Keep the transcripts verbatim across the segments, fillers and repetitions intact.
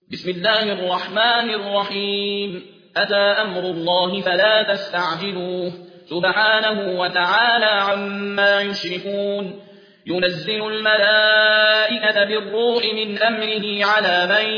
بسم الله الرحمن الرحيم أتى أمر الله فلا تستعجلوه سبحانه وتعالى عما يشركون ينزل الملائكة بالروح من أمره على من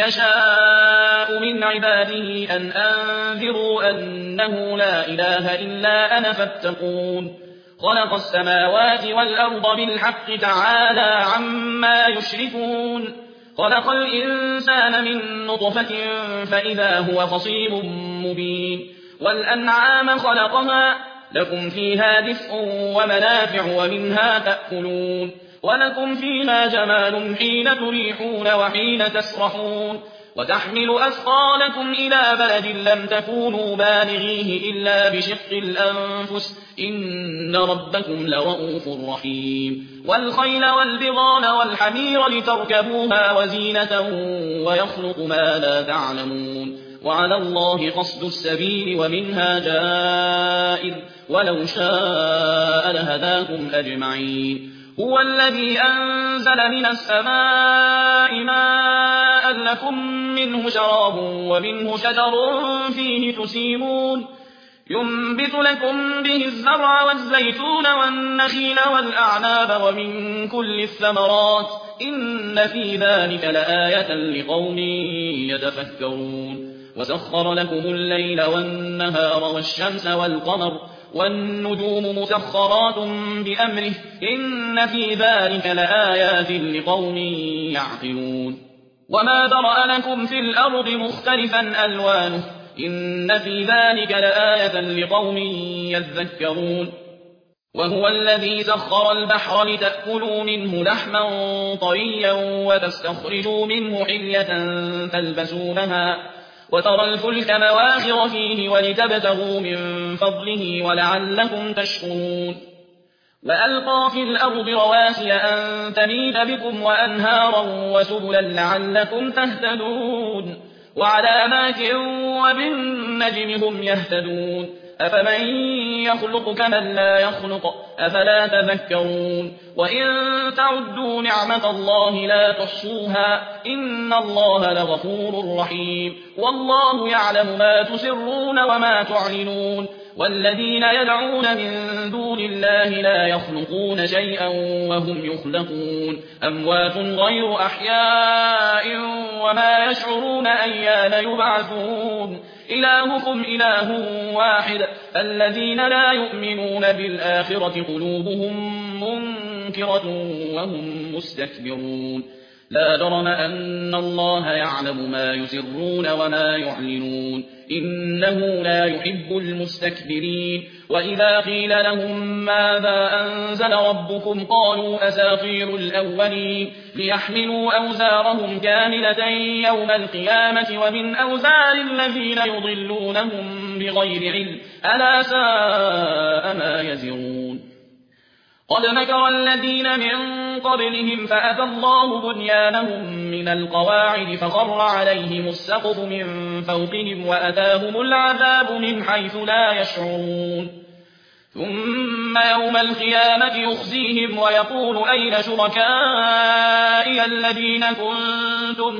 يشاء من عباده أن أنذروا أنه لا إله إلا أنا فاتقون خلق السماوات والأرض بالحق تعالى عما يشركون خلق الإنسان من نطفة فإذا هو خصيم مبين والأنعام خلقها لكم فيها دفء ومنافع ومنها تأكلون ولكم فيها جمال حين تريحون وحين تسرحون وتحمل أثقالكم إلى بلد لم تكونوا بالغيه إلا بشق الأنفس إن ربكم لرؤوف رحيم والخيل والبغال والحمير لتركبوها وزينة ويخلق ما لا تعلمون وعلى الله قصد السبيل ومنها جائر ولو شاء لهداكم أجمعين هو الذي أنزل من السماء ماء لكم منه شراب ومنه شجر فيه تسيمون ينبت لكم به الزرع والزيتون والنخيل والأعناب ومن كل الثمرات إن في ذلك لآية لقوم يتفكرون وسخر لكم الليل والنهار والشمس والقمر والنجوم مسخرات بأمره إن في ذلك لآيات لقوم يعقلون وما ذرأ لكم في الأرض مختلفا ألوانه إن في ذلك لآية لقوم يذكرون وهو الذي سخر البحر لتأكلوا منه لحما طريا وتستخرجوا منه حلية تلبسونها وترى الفلك مواخر فيه ولتبتغوا من فضله ولعلكم تشكرون وألقى في الأرض رواسي أن تميد بكم وأنهارا وسبلا لعلكم تهتدون وعلامات وبالنجم هم يهتدون أفمن يخلق كمن لا يخلق أفلا تذكرون وإن تعدوا نعمة الله لا تحصوها إن الله لغفور رحيم والله يعلم ما تسرون وما تعلنون والذين يدعون من دون الله لا يخلقون شيئا وهم يخلقون أموات غير أحياء وما يشعرون أيان يبعثون إلهكم إله واحد الذين لا يؤمنون بالآخرة قلوبهم منكرة وهم مستكبرون لا جرم أن الله يعلم ما يسرون وما يعلنون إنه لا يحب المستكبرين وإذا قيل لهم ماذا أنزل ربكم قالوا أساطير الأولين ليحملوا أوزارهم كاملة يوم القيامة ومن أوزار الذين يضلونهم بغير علم ألا ساء ما يزرون قد مكر الذين من قبلهم فأتى الله بنيانهم من القواعد فخر عليهم السقف من فوقهم وأتاهم العذاب من حيث لا يشعرون ثم يوم القيامة يخزيهم ويقول أين شركائي الذين كنتم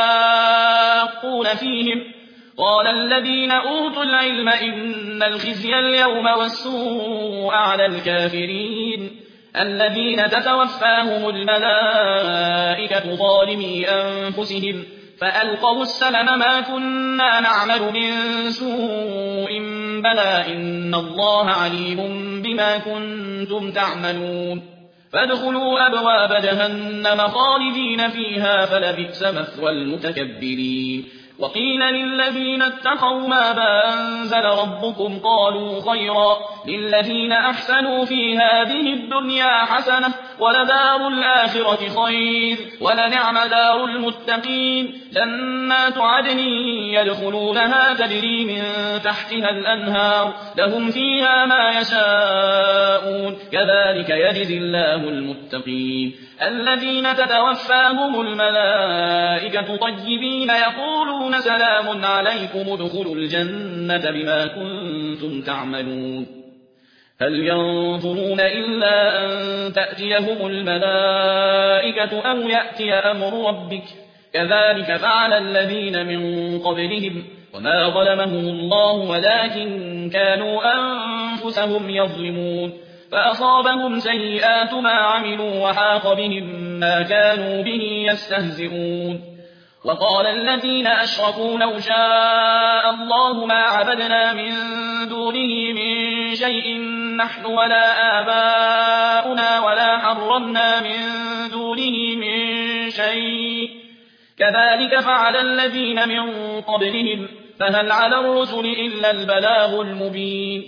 تشاقون فيهم قال الذين أوتوا العلم إن الخزي اليوم والسوء على الكافرين الذين تتوفاهم الملائكة ظالمي أنفسهم فألقوا السلم ما كنا نعمل من سوء بلى إن الله عليم بما كنتم تعملون فادخلوا أبواب جهنم خالدين فيها فلبئس مثوى المتكبرين وقيل للذين اتقوا ماذا أنزل ربكم قالوا خيرا للذين أحسنوا في هذه الدنيا حسنة ولدار الآخرة خير ولنعم دار المتقين جنات عدن يدخلونها تجري من تحتها الأنهار لهم فيها ما يشاءون كذلك يجزي الله المتقين الذين تتوفاهم الملائكة طيبين يقولون سلام عليكم ادخلوا الجنة بما كنتم تعملون هل ينظرون إلا أن تأتيهم الملائكة أو يأتي أمر ربك كذلك فعل الذين من قبلهم وما ظلمهم الله ولكن كانوا أنفسهم يظلمون فأصابهم سيئات ما عملوا وحاق بهم ما كانوا به يستهزئون وقال الذين أشركوا لو شاء الله ما عبدنا من دونه من شيء نحن ولا آباؤنا ولا حرمنا من دونه من شيء كذلك فعل الذين من قبلهم فهل على الرسل إلا البلاغ المبين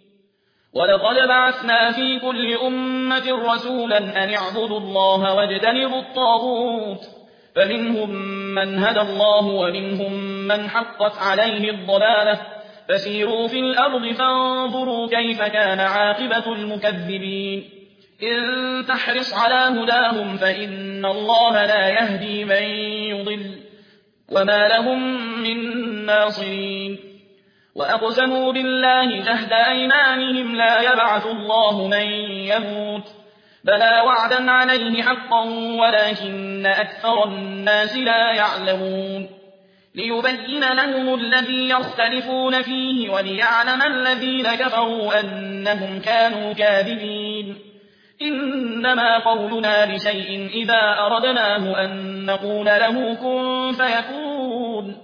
ولقد بعثنا في كل أمة رسولا أن اعبدوا الله واجتنبوا الطاغوت فمنهم من هدى الله ومنهم من حقت عليه الضلالة فسيروا في الأرض فانظروا كيف كان عاقبة المكذبين إن تحرص على هداهم فإن الله لا يهدي من يضل وما لهم من ناصرين وأقسموا بالله جهد أيمانهم لا يبعث الله من يموت بلى وعدا عليه حقا ولكن أكثر الناس لا يعلمون ليبين لهم الذي يختلفون فيه وليعلم الذين كفروا أنهم كانوا كاذبين إنما قولنا لشيء إذا أردناه أن نقول له كن فيكون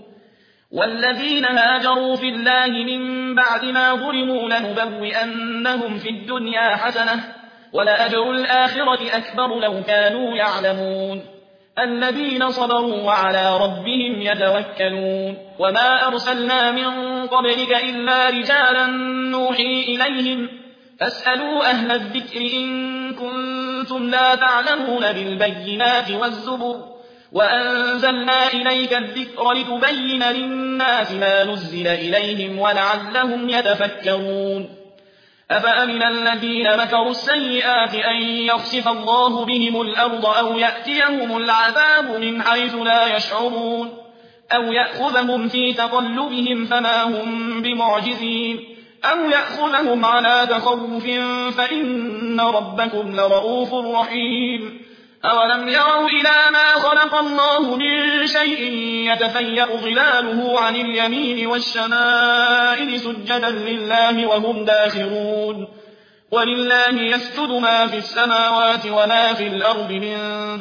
والذين هاجروا في الله من بعد ما ظلموا لنبوئنهم في الدنيا حسنة ولأجر الآخرة أكبر لو كانوا يعلمون الذين صبروا وعلى ربهم يتوكلون وما أرسلنا من قبلك إلا رجالا نوحي إليهم فاسألوا أهل الذكر إن كنتم لا تعلمون بالبينات والزبر وأنزلنا إليك الذكر لتبين للناس ما نزل إليهم ولعلهم يتفكرون أفأمن الذين مكروا السيئات أن يخسف الله بهم الأرض أو يأتيهم العذاب من حيث لا يشعرون أو يأخذهم في تقلبهم فما هم بمعجزين أو يأخذهم على تخوف فإن ربكم لرؤوف رحيم أولم يروا إلى ما خلق الله من شيء يتفيأ ظلاله عن اليمين والشمائل سجدا لله وهم داخرون ولله يسجد ما في السماوات وما في الأرض من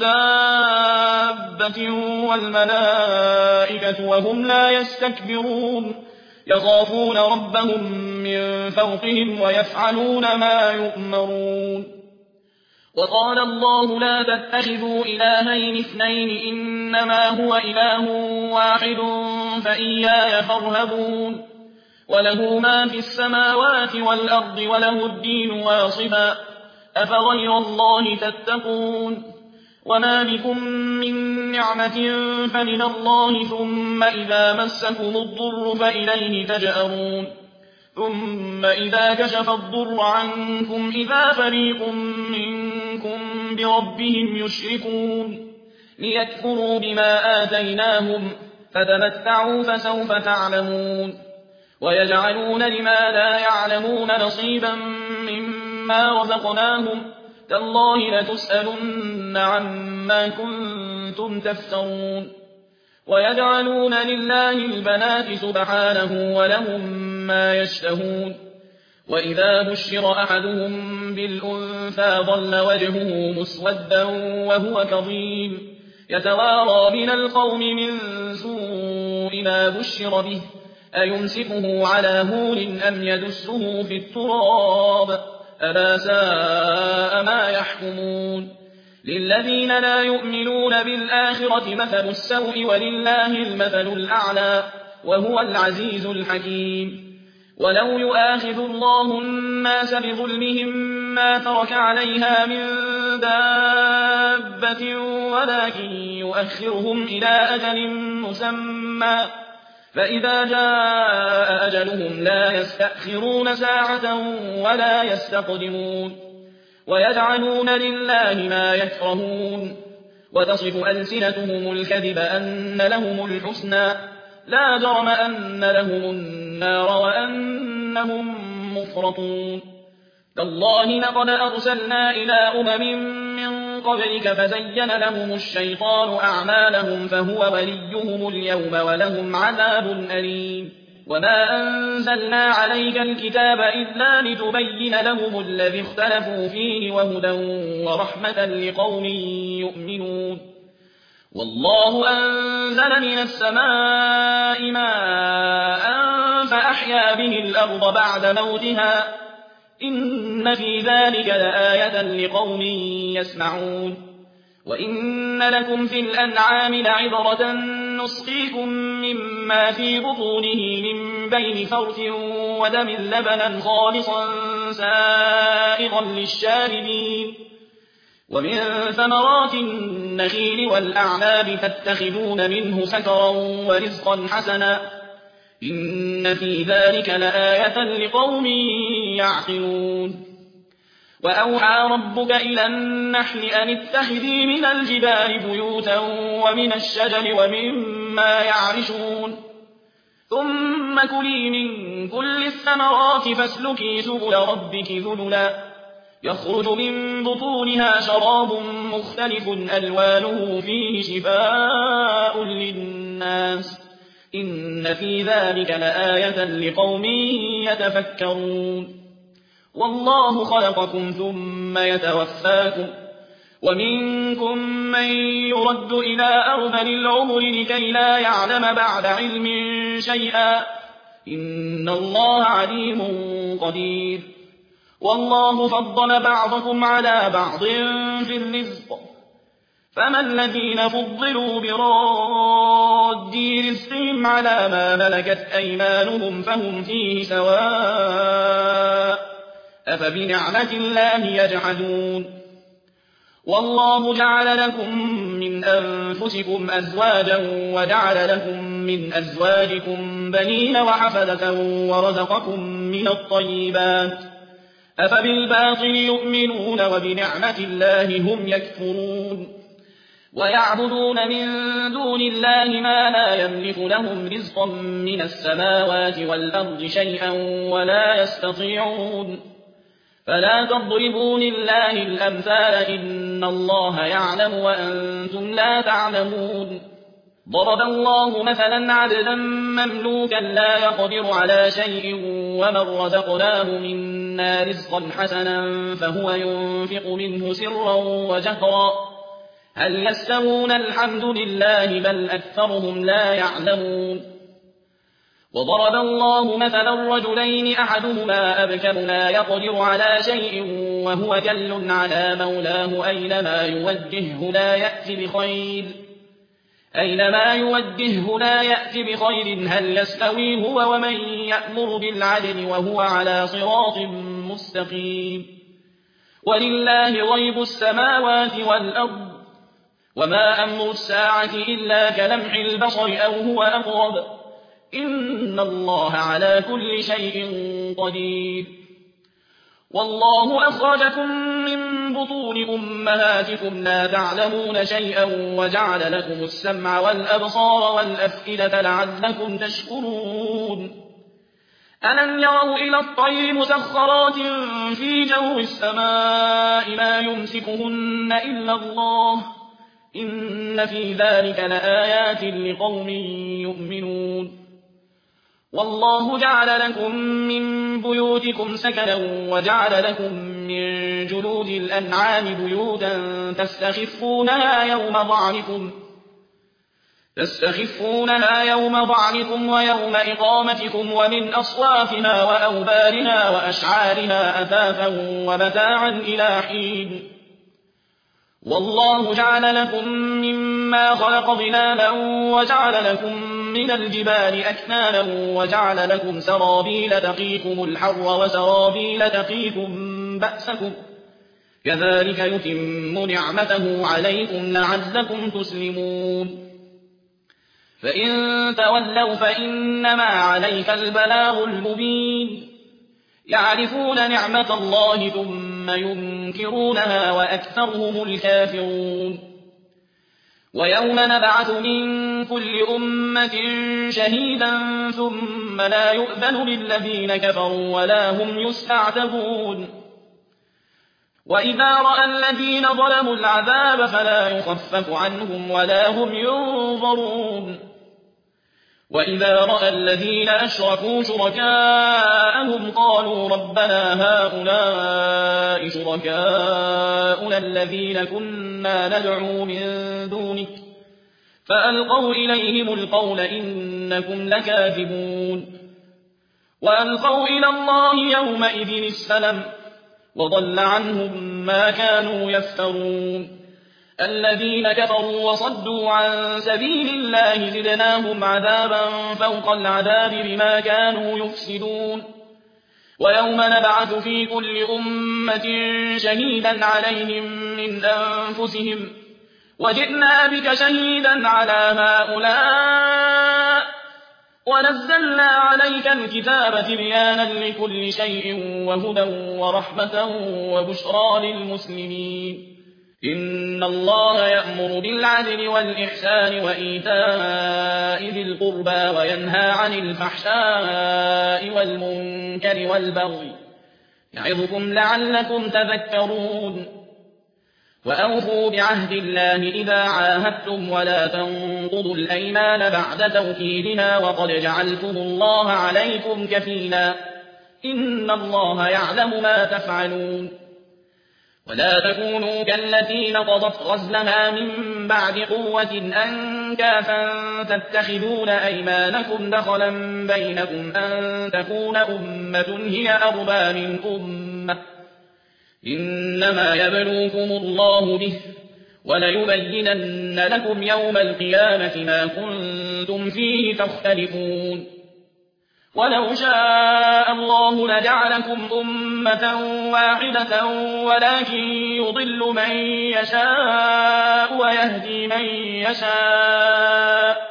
دابة والملائكة وهم لا يستكبرون يخافون ربهم من فوقهم ويفعلون ما يؤمرون وقال الله لا تتخذوا إلهين اثنين إنما هو إله واحد فإياي فارهبون وله ما في السماوات والأرض وله الدين واصبا أفغير الله تتقون وما بكم من نعمة فمن الله ثم إذا مسكم الضر فإليه تجأرون ثم إذا كشف الضر عنكم إذا فريق منكم بربهم يشركون ليكفروا بما آتيناهم فتمتعوا فسوف تعلمون ويجعلون لما لا يعلمون نصيبا مما رزقناهم تالله لتسألن عما كنتم تفترون ويجعلون لله البنات سبحانه ولهم ما يشتهون وإذا بشر أحدهم بالأنثى ظل وجهه مسودا وهو كظيم يتوارى من القوم من سوء ما بشر به أيمسكه على هون أم يدسه في التراب ألا ساء ما يحكمون للذين لا يؤمنون بالآخرة مثل السوء ولله المثل الأعلى وهو العزيز الحكيم ولو يؤاخذ الله الناس بظلمهم ما ترك عليها من دابة ولكن يؤخرهم إلى أجل مسمى فإذا جاء أجلهم لا يستأخرون ساعة ولا يستقدمون ويجعلون لله ما يكرهون وتصف ألسنتهم الكذب أن لهم الحسنى لا جرم أن لهم النار وأنهم مفرطون تالله لقد أرسلنا إلى أمم من قبلك فزين لهم الشيطان أعمالهم فهو وليهم اليوم ولهم عذاب أليم وما أنزلنا عليك الكتاب إلا لتبين لهم الذي اختلفوا فيه وهدى ورحمة لقوم يؤمنون والله أنزل من السماء ماء فأحيا به الأرض بعد موتها إن في ذلك لآية لقوم يسمعون وإن لكم في الأنعام لعبرة نسقيكم مما في بطونه من بين فرث ودم لبنا خالصا سائغا للشاربين ومن ثمرات النخيل والأعناب تتخذون منه سكرا ورزقا حسنا إن في ذلك لآية لقوم يعقلون وأوحى ربك إلى النحل أن اتخذي من الجبال بيوتا ومن الشجر ومما يعرشون ثم كلي من كل الثمرات فاسلكي سبل ربك ذللا يخرج من بطونها شراب مختلف ألوانه فيه شفاء للناس إن في ذلك لآية لقوم يتفكرون والله خلقكم ثم يتوفاكم ومنكم من يرد إلى أرذل العمر لكي لا يعلم بعد علم شيئا إن الله عليم قدير والله فضل بعضكم على بعض في الرزق فما الذين فضلوا براد رزقهم على ما ملكت أيمانهم فهم فيه سواء أفبنعمة الله يجحدون والله جعل لكم من أنفسكم أزواجا وجعل لكم من أزواجكم بنين وحفدة ورزقكم من الطيبات أفبالباطل يؤمنون وبنعمة الله هم يكفرون ويعبدون من دون الله ما لا يملك لهم رزقا من السماوات والأرض شيئا ولا يستطيعون فلا تضربوا لله الأمثال إن الله يعلم وأنتم لا تعلمون ضرب الله مثلا عبدا مملوكا لا يقدر على شيء ومن رزقناه منا رزقا حسنا فهو ينفق منه سرا وجهرا هل يستوون الحمد لله بل أكثرهم لا يعلمون وضرب الله مثلا رجلين أحدهما أبكم لا يقدر على شيء وهو كل على مولاه أينما يوجهه لا يأتي بخير أينما يوجهه لا يأتي بخير هل يستوي هو ومن يأمر بالعدل وهو على صراط مستقيم ولله غيب السماوات والأرض وما أمر الساعة إلا كلمح البصر أو هو أقرب إن الله على كل شيء قدير والله أخرجكم من بطون أمهاتكم لا تعلمون شيئا وجعل لكم السمع والأبصار والأفئدة لعلكم تشكرون ألم يروا إلى الطير مسخرات في جو السماء ما يمسكهن إلا الله إن في ذلك لآيات لقوم يؤمنون والله جعل لكم من بيوتكم سكنا وجعل لكم من جلود الأنعام بيوتا تستخفونها يوم ضعنكم تستخفونها يوم ضعنكم ويوم إقامتكم ومن أصوافها وأوبارها وأشعارها أثاثا ومتاعا إلى حين والله جعل لكم مما خلق ظلالا وجعل لكم من الجبال أكنانا وجعل لكم سرابيل تقيكم الحر وسرابيل تقيكم بأسكم كذلك يتم نعمته عليكم لعلكم تسلمون فإن تولوا فإنما عليك البلاغ المبين يعرفون نعمة الله ثم ينكرونها وأكثرهم الكافرون ويوم نبعث من كل أمة شهيدا ثم لا يؤذن للذين كفروا ولا هم يستعتبون وإذا رأى الذين ظلموا العذاب فلا يخفف عنهم ولا هم ينظرون وإذا رأى الذين أشركوا شركاءهم قالوا ربنا هؤلاء شركاؤنا الذين كنا ندعو من دونك فألقوا إليهم القول إنكم لكاذبون وألقوا إلى الله يومئذ السلم وضل عنهم ما كانوا يفترون الذين كفروا وصدوا عن سبيل الله زدناهم عذابا فوق العذاب بما كانوا يفسدون ويوم نبعث في كل أمة شهيدا عليهم من أنفسهم وجئنا بك شهيدا على هؤلاء ونزلنا عليك الكتاب تبيانا لكل شيء وهدى ورحمة وبشرى للمسلمين إن الله يأمر بالعدل والإحسان وإيتاء ذي القربى وينهى عن الفحشاء والمنكر والبغي يعظكم لعلكم تذكرون وأوفوا بعهد الله إذا عاهدتم ولا تنقضوا الأيمان بعد توكيدها وقد جعلتم الله عليكم كفيلا إن الله يعلم ما تفعلون ولا تكونوا كالتي نقضت غزلها من بعد قوة أنكاثا تتخذون أيمانكم دخلا بينكم أن تكون أمة هي أربى من أمة إنما يبلوكم الله به وليبينن لكم يوم القيامة ما كنتم فيه تختلفون ولو شاء الله لجعلكم أمة واحدة ولكن يضل من يشاء ويهدي من يشاء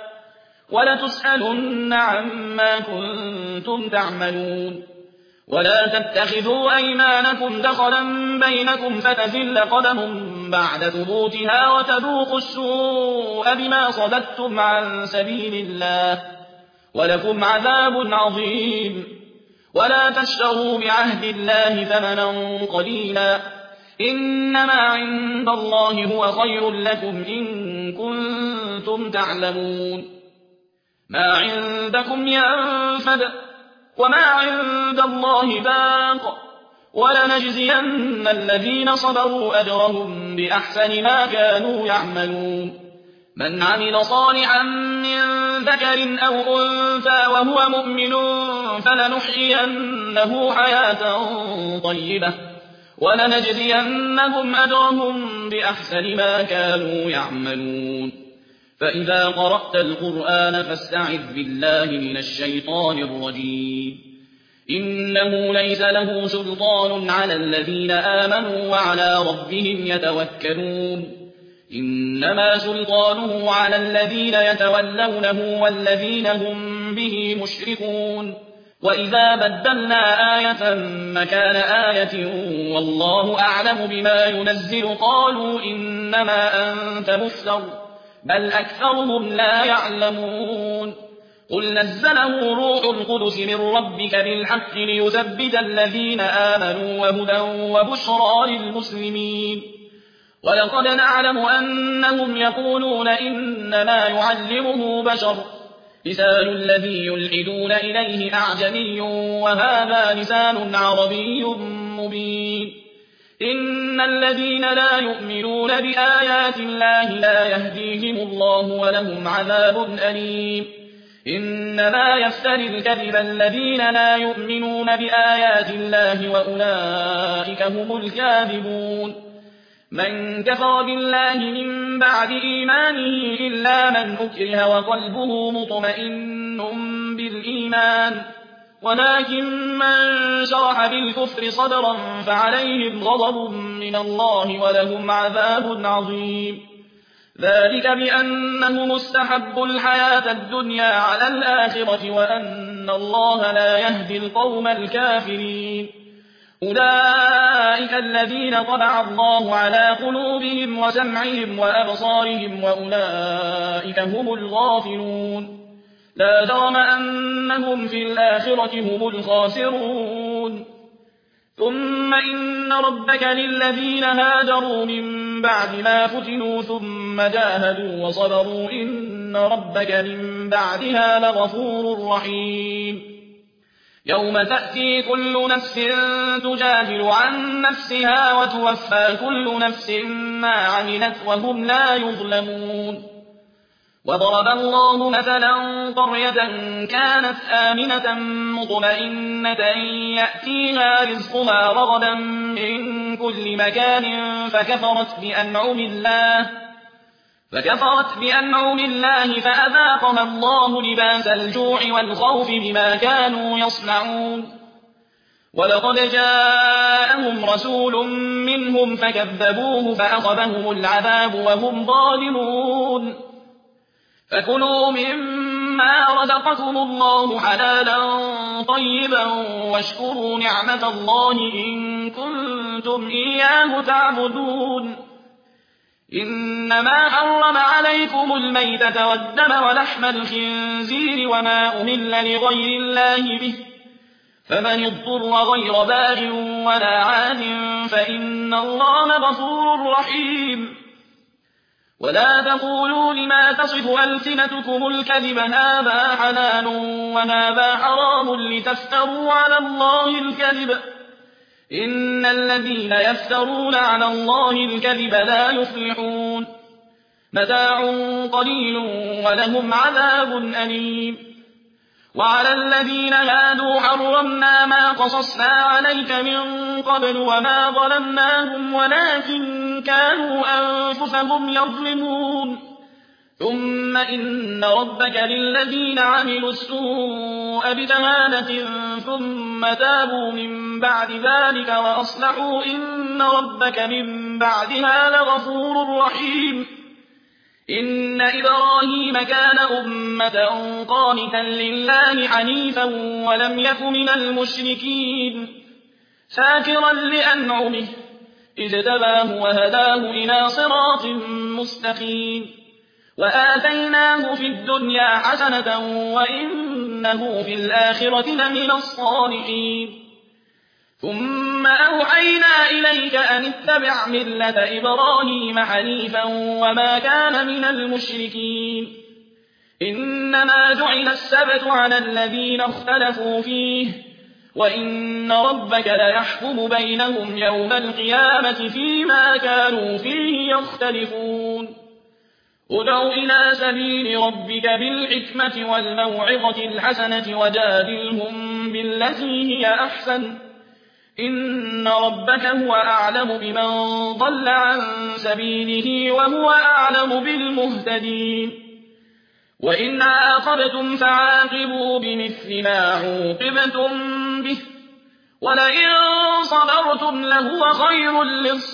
ولتسألن عما كنتم تعملون ولا تتخذوا أيمانكم دخلا بينكم فتزل قدم بعد ثبوتها وتذوقوا السوء بما صددتم عن سبيل الله ولكم عذاب عظيم ولا تشتروا بعهد الله ثمنا قليلا إنما عند الله هو خير لكم إن كنتم تعلمون ما عندكم ينفد وما عند الله باق ولنجزين الذين صبروا أجرهم بأحسن ما كانوا يعملون من عمل صالحا من ذكر أو أنثى وهو مؤمن فلنحيينه حياة طيبة ولنجزينهم أجرهم بأحسن ما كانوا يعملون فإذا قرأت القرآن فاستعذ بالله من الشيطان الرجيم إنه ليس له سلطان على الذين آمنوا وعلى ربهم يتوكلون إنما سلطانه على الذين يتولونه والذين هم به مشركون وإذا بدلنا آية مكان آية والله أعلم بما ينزل قالوا إنما أنت مفتر بل أكثرهم لا يعلمون قل نزله روح القدس من ربك بالحق ليثبت الذين آمنوا وهدى وبشرى للمسلمين ولقد نعلم أنهم يقولون إنما يعلمه بشر لسان الذي يلحدون إليه أعجمي وهذا لسان عربي مبين إن الذين لا يؤمنون بآيات الله لا يهديهم الله ولهم عذاب أليم إنما يفتري الكذب الذين لا يؤمنون بآيات الله وأولئك هم الكاذبون من كفر بالله من بعد إيمانه إلا من أكره وقلبه مطمئن بالإيمان ولكن من شرح بالكفر صدرا فعليهم غضب من الله ولهم عذاب عظيم ذلك بأنهم استحبوا الحياة الدنيا على الآخرة وأن الله لا يهدي القوم الكافرين أولئك الذين طبع الله على قلوبهم وسمعهم وأبصارهم وأولئك هم الغافلون لا جرم أنهم في الآخرة هم الخاسرون ثم إن ربك للذين هاجروا من بعد ما فتنوا ثم جاهدوا وصبروا إن ربك من بعدها لغفور رحيم يوم تأتي كل نفس تجادل عن نفسها وتوفى كل نفس ما عملت وهم لا يظلمون وضرب الله مثلا قرية كانت آمنة مطمئنة يأتيها رزقها رغدا من كل مكان فكفرت بأنعم الله فكفرت بأنعم الله فأذاقها الله لباس الجوع والخوف بما كانوا يصنعون ولقد جاءهم رسول منهم فكذبوه فأخذهم العذاب وهم ظالمون فكلوا مما رزقكم الله حلالا طيبا واشكروا نعمة الله إن كنتم إياه تعبدون إنما حرم عليكم الميتة والدم ولحم الخنزير وما أهل لغير الله به فمن اضطر غير باغ ولا عاد فإن الله غفور رحيم ولا تقولوا لما تصف ألسنتكم الكذب هذا حلال وهذا حرام لتفتروا على الله الكذب إن الذين يفترون على الله الكذب لا يفلحون متاع قليل ولهم عذاب أليم وعلى الذين هادوا حرمنا ما قصصنا عليك من قبل وما ظلمناهم ولكن كانوا أنفسهم يظلمون ثم إن ربك للذين عملوا السوء بجهالة ثم تابوا من بعد ذلك وأصلحوا إن ربك من بعدها لغفور رحيم إن إبراهيم كان أمة قانتا لله حنيفا ولم يك من المشركين شاكرا لأنعمه اجتباه وهداه إلى صراط مستقيم وآتيناه في الدنيا حسنة وإنه في الآخرة لمن الصالحين ثم أوحينا إليك أن اتبع ملة إبراهيم حنيفا وما كان من المشركين إنما جعل السبت على الذين اختلفوا فيه وإن ربك ليحكم بينهم يوم القيامة فيما كانوا فيه يختلفون ادع إلى سبيل ربك بالحكمة والموعظة الحسنة وجادلهم بالتي هي أحسن إن ربك هو أعلم بمن ضل عن سبيله وهو أعلم بالمهتدين وإن عاقبتم فعاقبوا بمثل ما عوقبتم به ولئن صبرتم لهو خير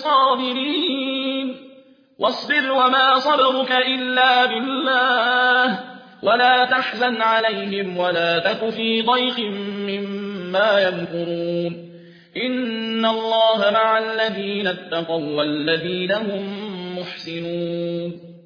للصابرين واصبر وما صبرك إلا بالله ولا تحزن عليهم ولا تك في ضيق مما يمكرون إن الله مع الذين اتقوا والذين هم محسنون